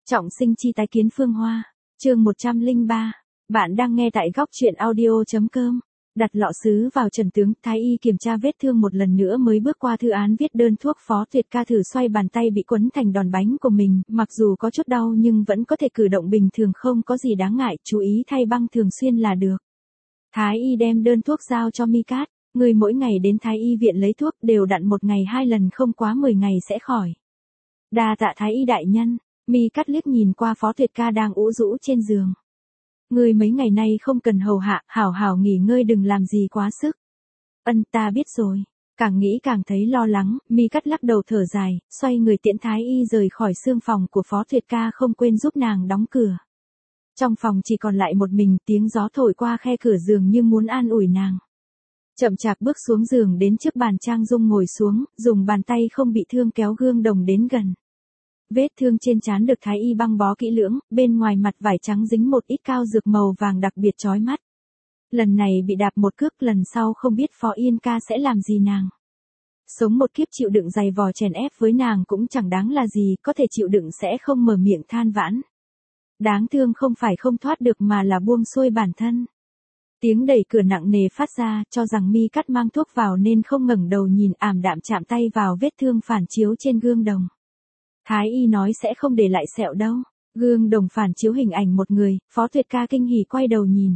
Trọng sinh chi tái kiến Phương Hoa. Chương 103. Bạn đang nghe tại góc truyện audio.com. Đặt lọ sứ vào trần tướng, thái y kiểm tra vết thương một lần nữa mới bước qua thư án viết đơn thuốc. Phó Tuyệt Ca thử xoay bàn tay bị quấn thành đòn bánh của mình, mặc dù có chút đau nhưng vẫn có thể cử động bình thường, không có gì đáng ngại, chú ý thay băng thường xuyên là được. Thái y đem đơn thuốc giao cho Mi Cát, người mỗi ngày đến thái y viện lấy thuốc, đều đặn một ngày 2 lần, không quá 10 ngày sẽ khỏi. Đa tạ thái y đại nhân. Mi Cát liếc nhìn qua Phó Tuyệt Ca đang ủ rũ trên giường. Ngươi mấy ngày nay không cần hầu hạ, hảo hảo nghỉ ngơi, đừng làm gì quá sức. Ta biết rồi. Càng nghĩ càng thấy lo lắng, Mi Cát lắc đầu thở dài, xoay người tiễn thái y rời khỏi xương phòng của Phó Tuyệt Ca, không quên giúp nàng đóng cửa. Trong phòng chỉ còn lại một mình, tiếng gió thổi qua khe cửa giường như muốn an ủi nàng. Chậm chạp bước xuống giường đến trước bàn trang dung ngồi xuống, dùng bàn tay không bị thương kéo gương đồng đến gần. Vết thương trên trán được thái y băng bó kỹ lưỡng, bên ngoài mặt vải trắng dính một ít cao dược màu vàng đặc biệt chói mắt. Lần này bị đạp một cước, lần sau không biết Phó Yên ca sẽ làm gì nàng. Sống một kiếp chịu đựng dày vò chèn ép với nàng cũng chẳng đáng là gì, có thể chịu đựng sẽ không mở miệng than vãn. Đáng thương không phải không thoát được mà là buông xuôi bản thân. Tiếng đẩy cửa nặng nề phát ra, cho rằng Mi Cát mang thuốc vào nên không ngẩng đầu nhìn, ảm đạm chạm tay vào vết thương phản chiếu trên gương đồng. Thái y nói sẽ không để lại sẹo đâu. Gương đồng phản chiếu hình ảnh một người, Phó Tuyệt Ca kinh hỉ quay đầu nhìn.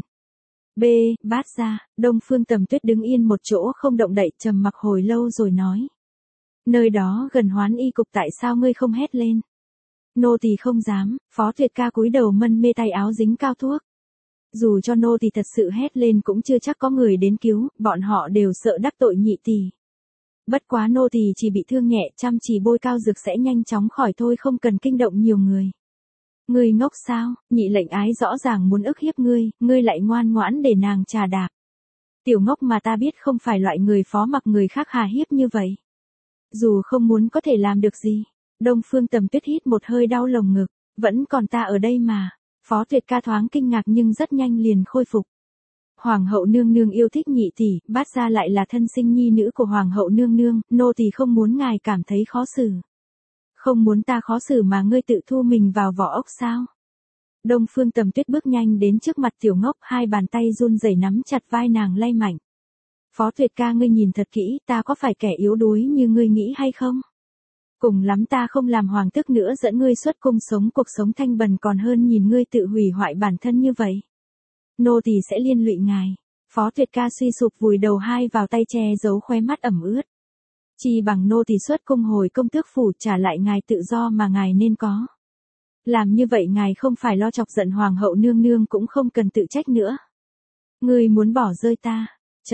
Bát ra, Đông Phương Tầm Tuyết đứng yên một chỗ không động đậy, trầm mặc hồi lâu rồi nói. Nơi đó gần Hoán y cục, tại sao ngươi không hét lên? Nô tỳ không dám. Phó Tuyệt Ca cúi đầu mân mê tay áo dính cao thuốc. Dù cho nô tỳ thật sự hét lên cũng chưa chắc có người đến cứu, bọn họ đều sợ đắc tội nhị tỷ. Bất quá nô tỳ chỉ bị thương nhẹ, chăm chỉ bôi cao dược sẽ nhanh chóng khỏi thôi, không cần kinh động nhiều người. Ngươi ngốc sao? Nhị lệnh ái rõ ràng muốn ức hiếp ngươi, ngươi lại ngoan ngoãn để nàng trà đạp. Tiểu ngốc mà, ta biết không phải loại người phó mặc người khác hà hiếp như vậy. Dù không muốn có thể làm được gì. Đông Phương Tầm Tuyết hít một hơi đau lồng ngực, vẫn còn ta ở đây mà. Phó Tuyệt Ca thoáng kinh ngạc nhưng rất nhanh liền khôi phục. Hoàng hậu nương nương yêu thích nhị tỷ, Bát gia lại là thân sinh nhi nữ của hoàng hậu nương nương, nô tỳ không muốn ngài cảm thấy khó xử. Không muốn ta khó xử mà ngươi tự thu mình vào vỏ ốc sao? Đông Phương Tầm Tuyết bước nhanh đến trước mặt tiểu ngốc, hai bàn tay run rẩy nắm chặt vai nàng lay mạnh. Phó Tuyệt Ca, ngươi nhìn thật kỹ, ta có phải kẻ yếu đuối như ngươi nghĩ hay không? Cùng lắm ta không làm hoàng tước nữa, dẫn ngươi xuất cung sống cuộc sống thanh bần, còn hơn nhìn ngươi tự hủy hoại bản thân như vậy. Nô tỳ sẽ liên lụy ngài. Phó Tuyệt Ca suy sụp vùi đầu hai vào tay che giấu khóe mắt ẩm ướt. Chi bằng nô tỳ xuất cung hồi công tước phủ, trả lại ngài tự do mà ngài nên có. Làm như vậy ngài không phải lo chọc giận hoàng hậu nương nương, cũng không cần tự trách nữa. Ngươi muốn bỏ rơi ta.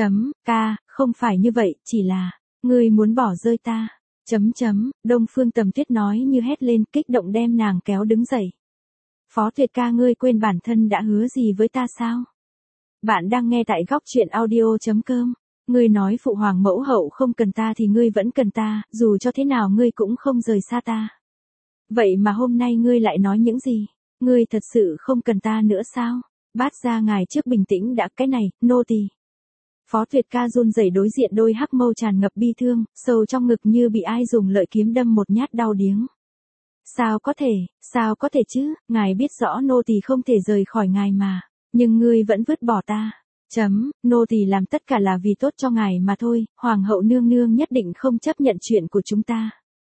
Không phải như vậy, chỉ là ngươi muốn bỏ rơi ta. Đông Phương Tầm Tuyết nói như hét lên, kích động đem nàng kéo đứng dậy. Phó Tuyệt Ca, ngươi quên bản thân đã hứa gì với ta sao? Bạn đang nghe tại góc truyện audio.com. Ngươi nói phụ hoàng mẫu hậu không cần ta thì ngươi vẫn cần ta, dù cho thế nào ngươi cũng không rời xa ta. Vậy mà hôm nay ngươi lại nói những gì? Ngươi thật sự không cần ta nữa sao? Bát gia, ngài trước bình tĩnh đã, cái này, nô tỳ. Phó Tuyệt Ca run rẩy đối diện đôi hắc mâu tràn ngập bi thương, sâu trong ngực như bị ai dùng lợi kiếm đâm một nhát đau điếng. Sao có thể chứ, ngài biết rõ nô tỳ không thể rời khỏi ngài mà, nhưng ngươi vẫn vứt bỏ ta. Nô tỳ làm tất cả là vì tốt cho ngài mà thôi, hoàng hậu nương nương nhất định không chấp nhận chuyện của chúng ta.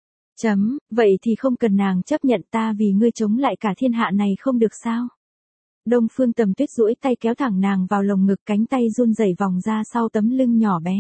Vậy thì không cần nàng chấp nhận, ta vì ngươi chống lại cả thiên hạ này không được sao? Đông Phương Tầm Tuyết duỗi tay kéo thẳng nàng vào lồng ngực, cánh tay run rẩy vòng ra sau tấm lưng nhỏ bé.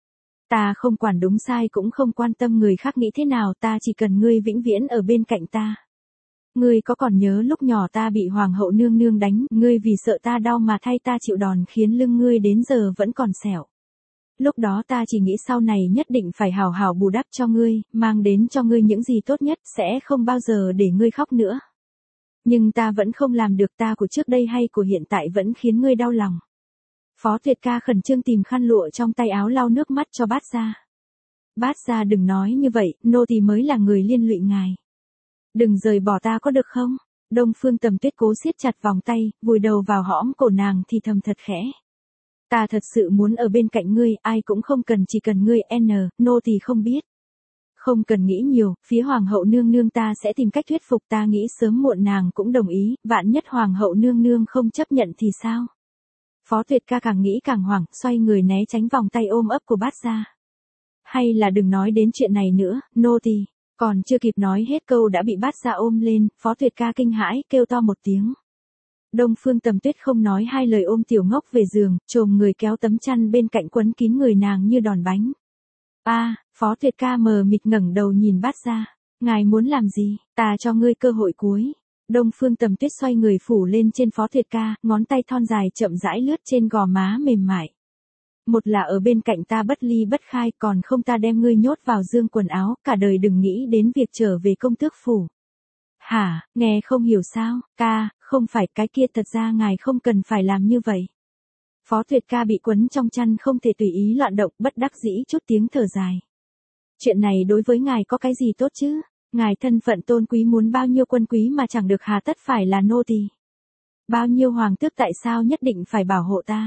Ta không quản đúng sai, cũng không quan tâm người khác nghĩ thế nào, ta chỉ cần ngươi vĩnh viễn ở bên cạnh ta. Ngươi có còn nhớ lúc nhỏ ta bị hoàng hậu nương nương đánh, ngươi vì sợ ta đau mà thay ta chịu đòn khiến lưng ngươi đến giờ vẫn còn sẹo. Lúc đó ta chỉ nghĩ sau này nhất định phải hảo hảo bù đắp cho ngươi, mang đến cho ngươi những gì tốt nhất, sẽ không bao giờ để ngươi khóc nữa. Nhưng ta vẫn không làm được, ta của trước đây hay của hiện tại vẫn khiến ngươi đau lòng. Phó Tuyệt Ca khẩn trương tìm khăn lụa trong tay áo lau nước mắt cho Bát gia. Bát gia, đừng nói như vậy, nô tỳ mới là người liên lụy ngài. Đừng rời bỏ ta có được không? Đông Phương Tầm Tuyết cố siết chặt vòng tay, vùi đầu vào hõm cổ nàng thì thầm thật khẽ. Ta thật sự muốn ở bên cạnh ngươi, ai cũng không cần, chỉ cần ngươi nô tỳ không biết. Không cần nghĩ nhiều, phía hoàng hậu nương nương ta sẽ tìm cách thuyết phục, ta nghĩ sớm muộn nàng cũng đồng ý, vạn nhất hoàng hậu nương nương không chấp nhận thì sao? Phó Tuyệt ca càng nghĩ càng hoảng, xoay người né tránh vòng tay ôm ấp của Bát Gia. Hay là đừng nói đến chuyện này nữa, nô tỳ. Còn chưa kịp nói hết câu đã bị Bát Gia ôm lên, Phó Tuyệt ca kinh hãi, kêu to một tiếng. Đông Phương Tầm Tuyết không nói hai lời ôm tiểu ngốc về giường, chồm người kéo tấm chăn bên cạnh quấn kín người nàng như đòn bánh. Phó Tuyệt ca mờ mịt ngẩng đầu nhìn Bát Gia. Ngài muốn làm gì, ta cho ngươi cơ hội cuối. Đông Phương Tầm Tuyết xoay người phủ lên trên Phó Tuyệt ca, ngón tay thon dài chậm rãi lướt trên gò má mềm mại. Một là ở bên cạnh ta bất ly bất khai, còn không ta đem ngươi nhốt vào dương quần áo, cả đời đừng nghĩ đến việc trở về công tước phủ. Hả, nghe không hiểu sao, ca, không phải cái kia, thật ra ngài không cần phải làm như vậy. Phó Tuyệt ca bị quấn trong chăn không thể tùy ý loạn động, bất đắc dĩ chút tiếng thở dài. Chuyện này đối với ngài có cái gì tốt chứ? Ngài thân phận tôn quý, muốn bao nhiêu quân quý mà chẳng được, hà tất phải là nô tỳ. Bao nhiêu hoàng tước tại sao nhất định phải bảo hộ ta?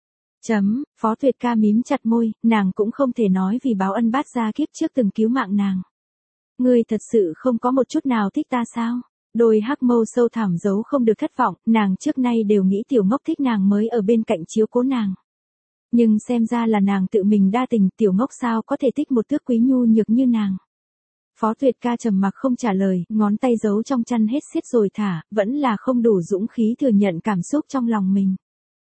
Phó Tuyệt ca mím chặt môi, nàng cũng không thể nói vì báo ân Bát Gia kiếp trước từng cứu mạng nàng. Ngươi thật sự không có một chút nào thích ta sao? Đôi hắc mâu sâu thẳm giấu không được thất vọng, nàng trước nay đều nghĩ tiểu ngốc thích nàng mới ở bên cạnh chiếu cố nàng. Nhưng xem ra là nàng tự mình đa tình, tiểu ngốc sao có thể thích một tước quý nhu nhược như nàng. Phó Tuyệt ca trầm mặc không trả lời, ngón tay giấu trong chăn hết xiết rồi thả, vẫn là không đủ dũng khí thừa nhận cảm xúc trong lòng mình.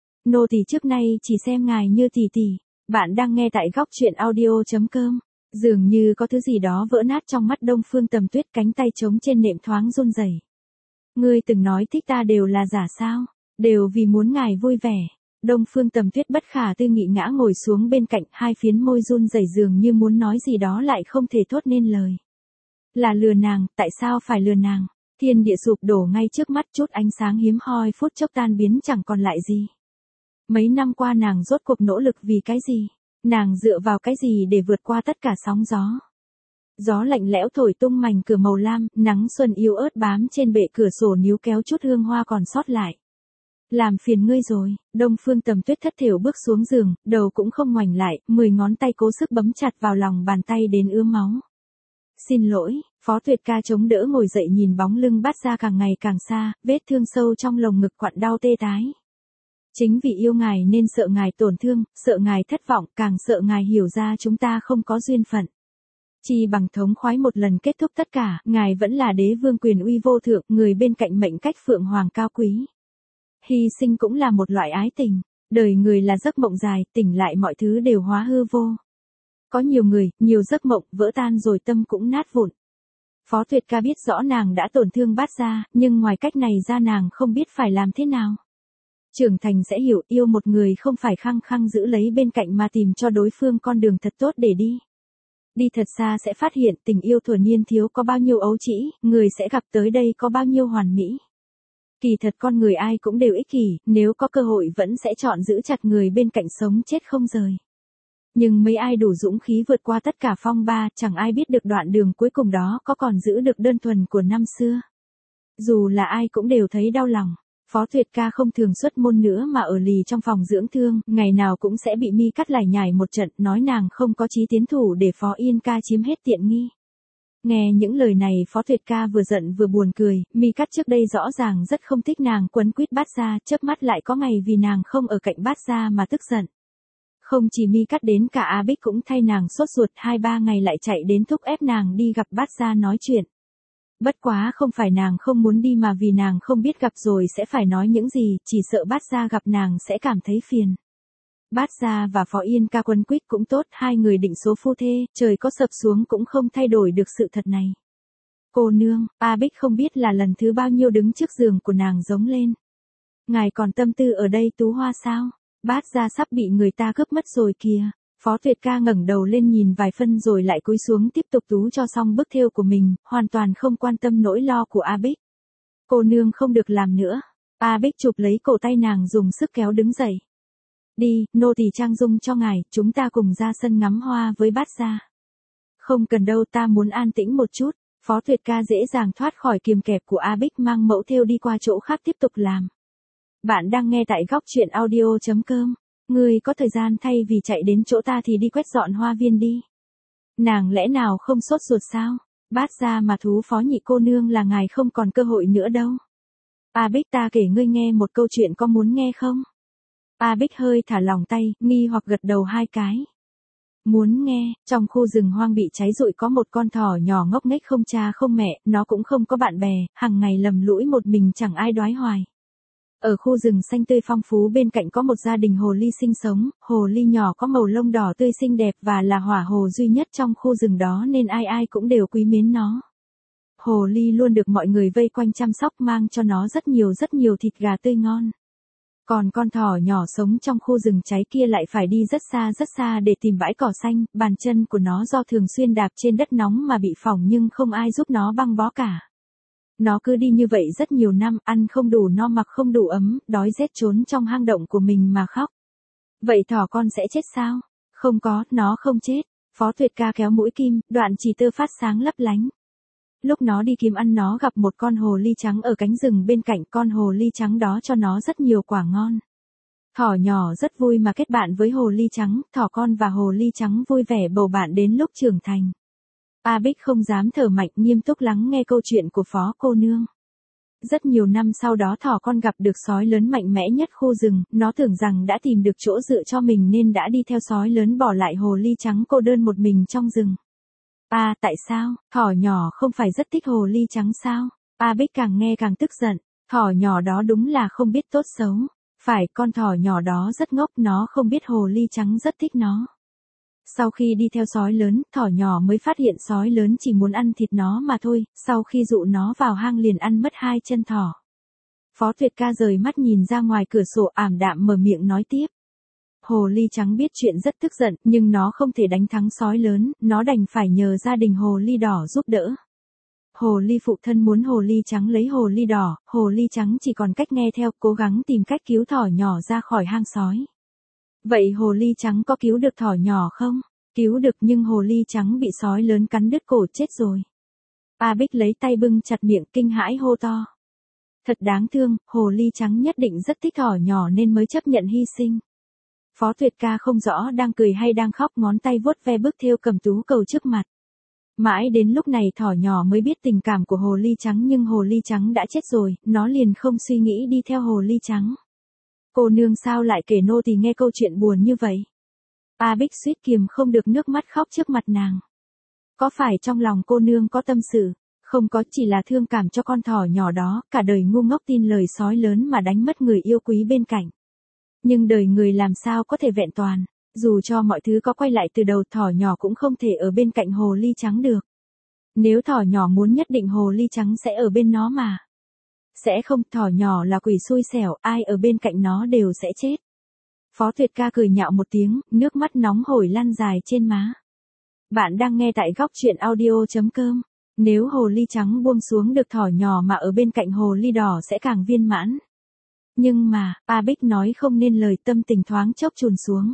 Nô tỳ trước nay chỉ xem ngài như tỷ tỷ. Bạn đang nghe tại góc truyện audio.com. Dường như có thứ gì đó vỡ nát trong mắt Đông Phương Tầm Tuyết, cánh tay trống trên nệm thoáng run rẩy. Ngươi từng nói thích ta đều là giả sao? Đều vì muốn ngài vui vẻ. Đông Phương Tầm Tuyết bất khả tư nghị ngã ngồi xuống bên cạnh, hai phiến môi run rẩy dường như muốn nói gì đó lại không thể thốt nên lời. Là lừa nàng, tại sao phải lừa nàng? Thiên địa sụp đổ ngay trước mắt, chút ánh sáng hiếm hoi phút chốc tan biến chẳng còn lại gì. Mấy năm qua nàng rốt cuộc nỗ lực vì cái gì? Nàng dựa vào cái gì để vượt qua tất cả sóng gió? Gió lạnh lẽo thổi tung mảnh cửa màu lam, nắng xuân yếu ớt bám trên bệ cửa sổ níu kéo chút hương hoa còn sót lại. Làm phiền ngươi rồi. Đông Phương Tầm Tuyết thất thểu bước xuống giường, đầu cũng không ngoảnh lại, 10 ngón tay cố sức bấm chặt vào lòng bàn tay đến ứa máu. Xin lỗi. Phó Tuyệt ca chống đỡ ngồi dậy, nhìn bóng lưng Bát Gia càng ngày càng xa, vết thương sâu trong lồng ngực quặn đau tê tái. Chính vì yêu ngài nên sợ ngài tổn thương, sợ ngài thất vọng, càng sợ ngài hiểu ra chúng ta không có duyên phận. Chi bằng thống khoái một lần kết thúc tất cả, ngài vẫn là đế vương quyền uy vô thượng, người bên cạnh mệnh cách phượng hoàng cao quý. Hy sinh cũng là một loại ái tình, đời người là giấc mộng dài, tỉnh lại mọi thứ đều hóa hư vô. Có nhiều người, nhiều giấc mộng, vỡ tan rồi tâm cũng nát vụn. Phó Tuyệt ca biết rõ nàng đã tổn thương Bát Gia, nhưng ngoài cách này ra nàng không biết phải làm thế nào. Trưởng thành sẽ hiểu, yêu một người không phải khăng khăng giữ lấy bên cạnh mà tìm cho đối phương con đường thật tốt để đi. Đi thật xa sẽ phát hiện tình yêu thuở niên thiếu có bao nhiêu ấu trĩ, người sẽ gặp tới đây có bao nhiêu hoàn mỹ. Kỳ thật con người ai cũng đều ích kỷ, nếu có cơ hội vẫn sẽ chọn giữ chặt người bên cạnh sống chết không rời. Nhưng mấy ai đủ dũng khí vượt qua tất cả phong ba, chẳng ai biết được đoạn đường cuối cùng đó có còn giữ được đơn thuần của năm xưa. Dù là ai cũng đều thấy đau lòng. Phó Tuyệt ca không thường xuất môn nữa mà ở lì trong phòng dưỡng thương, ngày nào cũng sẽ bị Mi Cắt lải nhải một trận, nói nàng không có chí tiến thủ để Phó Yên ca chiếm hết tiện nghi. Nghe những lời này Phó Tuyệt ca vừa giận vừa buồn cười, Mi Cắt trước đây rõ ràng rất không thích nàng quấn quýt Bát Gia, chớp mắt lại có ngày vì nàng không ở cạnh Bát Gia mà tức giận. Không chỉ Mi Cắt, đến cả A Bích cũng thay nàng sốt ruột, 2-3 ngày lại chạy đến thúc ép nàng đi gặp Bát Gia nói chuyện. Bất quá không phải nàng không muốn đi mà vì nàng không biết gặp rồi sẽ phải nói những gì, chỉ sợ Bát Gia gặp nàng sẽ cảm thấy phiền. Bát Gia và Phó Yên ca quấn quýt cũng tốt, hai người định số phu thê, trời có sập xuống cũng không thay đổi được sự thật này. Cô nương, A Bích không biết là lần thứ bao nhiêu đứng trước giường của nàng giống lên. Ngài còn tâm tư ở đây tú hoa sao? Bát Gia sắp bị người ta cướp mất rồi kìa. Phó Tuyệt ca ngẩng đầu lên nhìn vài phân rồi lại cúi xuống tiếp tục tú cho xong bức thêu của mình, hoàn toàn không quan tâm nỗi lo của A Bích. Cô nương không được làm nữa. A Bích chụp lấy cổ tay nàng dùng sức kéo đứng dậy. Đi, nô tỳ trang dung cho ngài, chúng ta cùng ra sân ngắm hoa với Bát Gia. Không cần đâu, ta muốn an tĩnh một chút. Phó Tuyệt ca dễ dàng thoát khỏi kiềm kẹp của A Bích, mang mẫu thêu đi qua chỗ khác tiếp tục làm. Bạn đang nghe tại góc truyện audio.com. Ngươi có thời gian thay vì chạy đến chỗ ta thì đi quét dọn hoa viên đi. Nàng lẽ nào không sốt ruột sao? Bát gia mà thú phó nhị cô nương là ngài không còn cơ hội nữa đâu. A Bích ta kể ngươi nghe một câu chuyện có muốn nghe không? A Bích hơi thả lỏng tay, nghi hoặc gật đầu 2 cái. Muốn nghe, trong khu rừng hoang bị cháy rụi có một con thỏ nhỏ ngốc nghếch không cha không mẹ, nó cũng không có bạn bè, hàng ngày lầm lũi một mình chẳng ai đoái hoài. Ở khu rừng xanh tươi phong phú bên cạnh có một gia đình hồ ly sinh sống, hồ ly nhỏ có màu lông đỏ tươi xinh đẹp và là hỏa hồ duy nhất trong khu rừng đó nên ai ai cũng đều quý mến nó. Hồ ly luôn được mọi người vây quanh chăm sóc mang cho nó rất nhiều thịt gà tươi ngon. Còn con thỏ nhỏ sống trong khu rừng cháy kia lại phải đi rất xa để tìm bãi cỏ xanh, bàn chân của nó do thường xuyên đạp trên đất nóng mà bị phỏng nhưng không ai giúp nó băng bó cả. Nó cứ đi như vậy rất nhiều năm, ăn không đủ no mặc không đủ ấm, đói rét trốn trong hang động của mình mà khóc. Vậy thỏ con sẽ chết sao? Không có, nó không chết. Phó Tuyệt Ca kéo mũi kim, đoạn chỉ tơ phát sáng lấp lánh. Lúc nó đi kiếm ăn nó gặp một con hồ ly trắng ở cánh rừng bên cạnh, con hồ ly trắng đó cho nó rất nhiều quả ngon. Thỏ nhỏ rất vui mà kết bạn với hồ ly trắng, thỏ con và hồ ly trắng vui vẻ bầu bạn đến lúc trưởng thành. A Bích không dám thở mạnh, nghiêm túc lắng nghe câu chuyện của Phó cô nương. Rất nhiều năm sau đó thỏ con gặp được sói lớn mạnh mẽ nhất khu rừng, nó tưởng rằng đã tìm được chỗ dựa cho mình nên đã đi theo sói lớn bỏ lại hồ ly trắng cô đơn một mình trong rừng. Tại sao, thỏ nhỏ không phải rất thích hồ ly trắng sao? A Bích càng nghe càng tức giận, thỏ nhỏ đó đúng là không biết tốt xấu. Phải, con thỏ nhỏ đó rất ngốc, nó không biết hồ ly trắng rất thích nó. Sau khi đi theo sói lớn, thỏ nhỏ mới phát hiện sói lớn chỉ muốn ăn thịt nó mà thôi, sau khi dụ nó vào hang liền ăn mất 2 chân thỏ. Phó Tuyệt Ca rời mắt nhìn ra ngoài cửa sổ ảm đạm mở miệng nói tiếp. Hồ ly trắng biết chuyện rất tức giận, nhưng nó không thể đánh thắng sói lớn, nó đành phải nhờ gia đình hồ ly đỏ giúp đỡ. Hồ ly phụ thân muốn hồ ly trắng lấy hồ ly đỏ, hồ ly trắng chỉ còn cách nghe theo, cố gắng tìm cách cứu thỏ nhỏ ra khỏi hang sói. Vậy hồ ly trắng có cứu được thỏ nhỏ không? Cứu được nhưng hồ ly trắng bị sói lớn cắn đứt cổ chết rồi. A Bích lấy tay bưng chặt miệng kinh hãi hô to. Thật đáng thương, hồ ly trắng nhất định rất thích thỏ nhỏ nên mới chấp nhận hy sinh. Phó Tuyệt Ca không rõ đang cười hay đang khóc, ngón tay vuốt ve bức thêu cầm tú cầu trước mặt. Mãi đến lúc này thỏ nhỏ mới biết tình cảm của hồ ly trắng nhưng hồ ly trắng đã chết rồi, nó liền không suy nghĩ đi theo hồ ly trắng. Cô nương sao lại kể nô tỳ nghe câu chuyện buồn như vậy? A Bích suýt kiềm không được nước mắt khóc trước mặt nàng. Có phải trong lòng cô nương có tâm sự? Không có, chỉ là thương cảm cho con thỏ nhỏ đó, cả đời ngu ngốc tin lời sói lớn mà đánh mất người yêu quý bên cạnh. Nhưng đời người làm sao có thể vẹn toàn, dù cho mọi thứ có quay lại từ đầu thỏ nhỏ cũng không thể ở bên cạnh hồ ly trắng được. Nếu thỏ nhỏ muốn nhất định hồ ly trắng sẽ ở bên nó mà. Sẽ không, thỏ nhỏ là quỷ xui xẻo, ai ở bên cạnh nó đều sẽ chết. Phó Tuyệt Ca cười nhạo một tiếng, nước mắt nóng hổi lan dài trên má. Bạn đang nghe tại góc truyện audio.com. Nếu hồ ly trắng buông xuống được thỏ nhỏ mà ở bên cạnh hồ ly đỏ sẽ càng viên mãn. Nhưng mà, A Bích nói không nên lời, tâm tình thoáng chốc chùn xuống.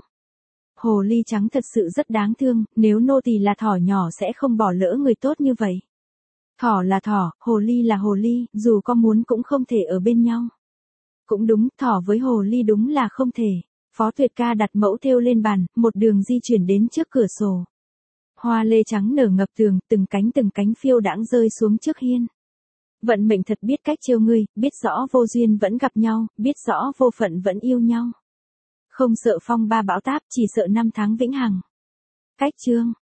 Hồ ly trắng thật sự rất đáng thương, nếu nô tỳ là thỏ nhỏ sẽ không bỏ lỡ người tốt như vậy. Thỏ là thỏ, hồ ly là hồ ly, dù có muốn cũng không thể ở bên nhau. Cũng đúng, thỏ với hồ ly đúng là không thể. Phó Tuyệt Ca đặt mẫu thêu lên bàn, một đường di chuyển đến trước cửa sổ. Hoa lê trắng nở ngập tường, từng cánh phiêu đãng rơi xuống trước hiên. Vận mệnh thật biết cách trêu ngươi, biết rõ vô duyên vẫn gặp nhau, biết rõ vô phận vẫn yêu nhau. Không sợ phong ba bão táp, chỉ sợ năm tháng vĩnh hằng. Cách chương